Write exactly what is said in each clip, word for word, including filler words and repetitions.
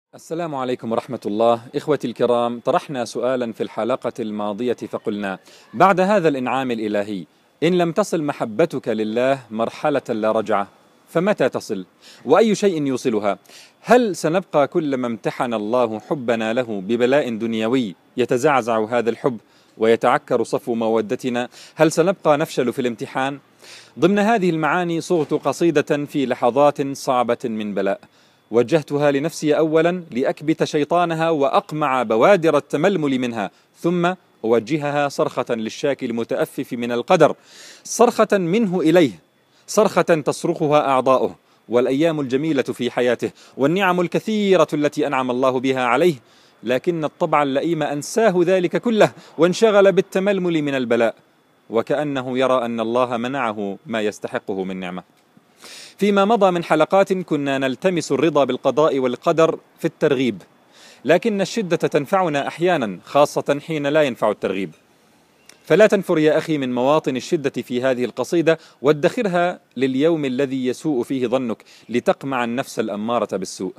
السلام عليكم ورحمة الله. إخوتي الكرام، طرحنا سؤالا في الحلقة الماضية فقلنا: بعد هذا الإنعام الإلهي إن لم تصل محبتك لله مرحلة لا رجعة فمتى تصل؟ وأي شيء يوصلها؟ هل سنبقى كلما امتحن الله حبنا له ببلاء دنيوي يتزعزع هذا الحب ويتعكر صفو مودتنا؟ هل سنبقى نفشل في الامتحان؟ ضمن هذه المعاني صغت قصيدة في لحظات صعبة من بلاء، وجهتها لنفسي أولا لأكبت شيطانها وأقمع بوادر التململ منها، ثم أوجهها صرخة للشاكي المتأفف من القدر، صرخة منه إليه، صرخة تصرخها أعضاؤه والأيام الجميلة في حياته والنعم الكثيرة التي أنعم الله بها عليه، لكن الطبع اللئيم أنساه ذلك كله وانشغل بالتململ من البلاء، وكأنه يرى أن الله منعه ما يستحقه من نعمة. فيما مضى من حلقات كنا نلتمس الرضا بالقضاء والقدر في الترغيب، لكن الشدة تنفعنا أحيانا، خاصة حين لا ينفع الترغيب. فلا تنفر يا أخي من مواطن الشدة في هذه القصيدة، وادخرها لليوم الذي يسوء فيه ظنك لتقمع النفس الأمارة بالسوء.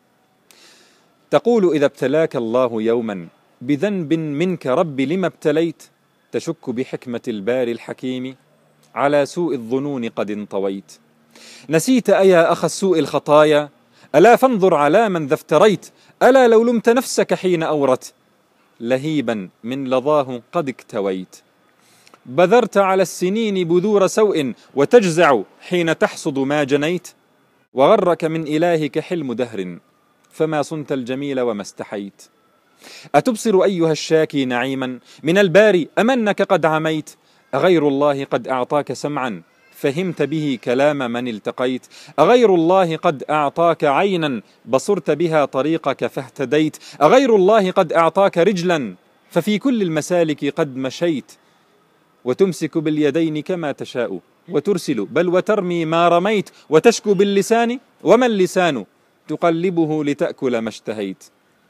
تقول: إذا ابتلاك الله يوما بذنب منك رب لما ابتليت، تشك بحكمة الباري الحكيم على سوء الظنون قد انطويت. نسيت أيا أخ السوء الخطايا، ألا فانظر على من ذا افتريت، ألا لو لمت نفسك حين أورت، لهيبا من لظاه قد اكتويت. بذرت على السنين بذور سوء، وتجزع حين تحصد ما جنيت، وغرك من إلهك حلم دهر، فما صنت الجميل وما استحيت. أتبصر أيها الشاكي نعيما من الباري أمنك قد عميت، أغير الله قد أعطاك سمعا فهمت به كلام من التقيت، أغير الله قد أعطاك عينا بصرت بها طريقك فاهتديت، أغير الله قد أعطاك رجلا ففي كل المسالك قد مشيت، وتمسك باليدين كما تشاء وترسل بل وترمي ما رميت، وتشكو باللسان وما اللسان تقلبه لتأكل ما اشتهيت.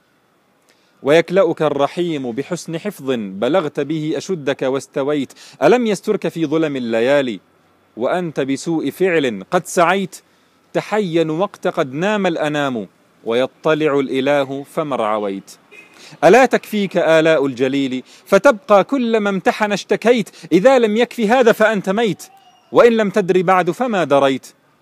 ويكلأك الرحيم بحسن حفظ بلغت به أشدك واستويت، ألم يسترك في ظلم الليالي وأنت بسوء فعل قد سعيت، تحين وقت قد نام الأنام ويطلع الإله فما ارعويت. ألا تكفيك آلاء الجليل فتبقى كلما امتحن اشتكيت، إذا لم يكفي هذا فأنت ميت، وإن لم تدر بعد فما دريت.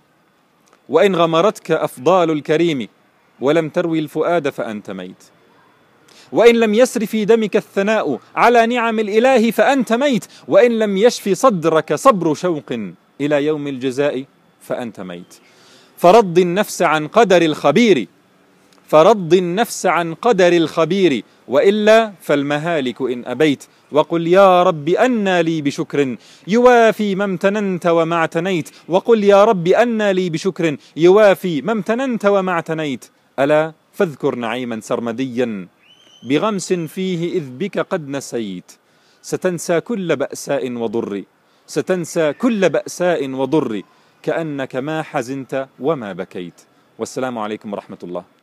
وإن غمرتك أفضال الكريم ولم تروي الفؤاد فأنت ميت، وإن لم يسر في دمك الثناء على نعم الإله فأنت ميت، وإن لم يشفي صدرك صبر شوق إلى يوم الجزاء فأنت ميت. فرض النفس عن قدر الخبير، فرض النفس عن قدر الخبير، وإلا فالمهالك إن أبيت، وقل يا رب أنى لي بشكر يوافي ما امتننت وما اعتنيت، وقل يا رب أنى لي بشكر يوافي ما امتننت وما اعتنيت. ألا فاذكر نعيما سرمديا بغمس فيه إذ بك قد نسيت، ستنسى كل بأساء وضر، ستنسى كل بأساء وضر، كأنك ما حزنت وما بكيت. والسلام عليكم ورحمة الله.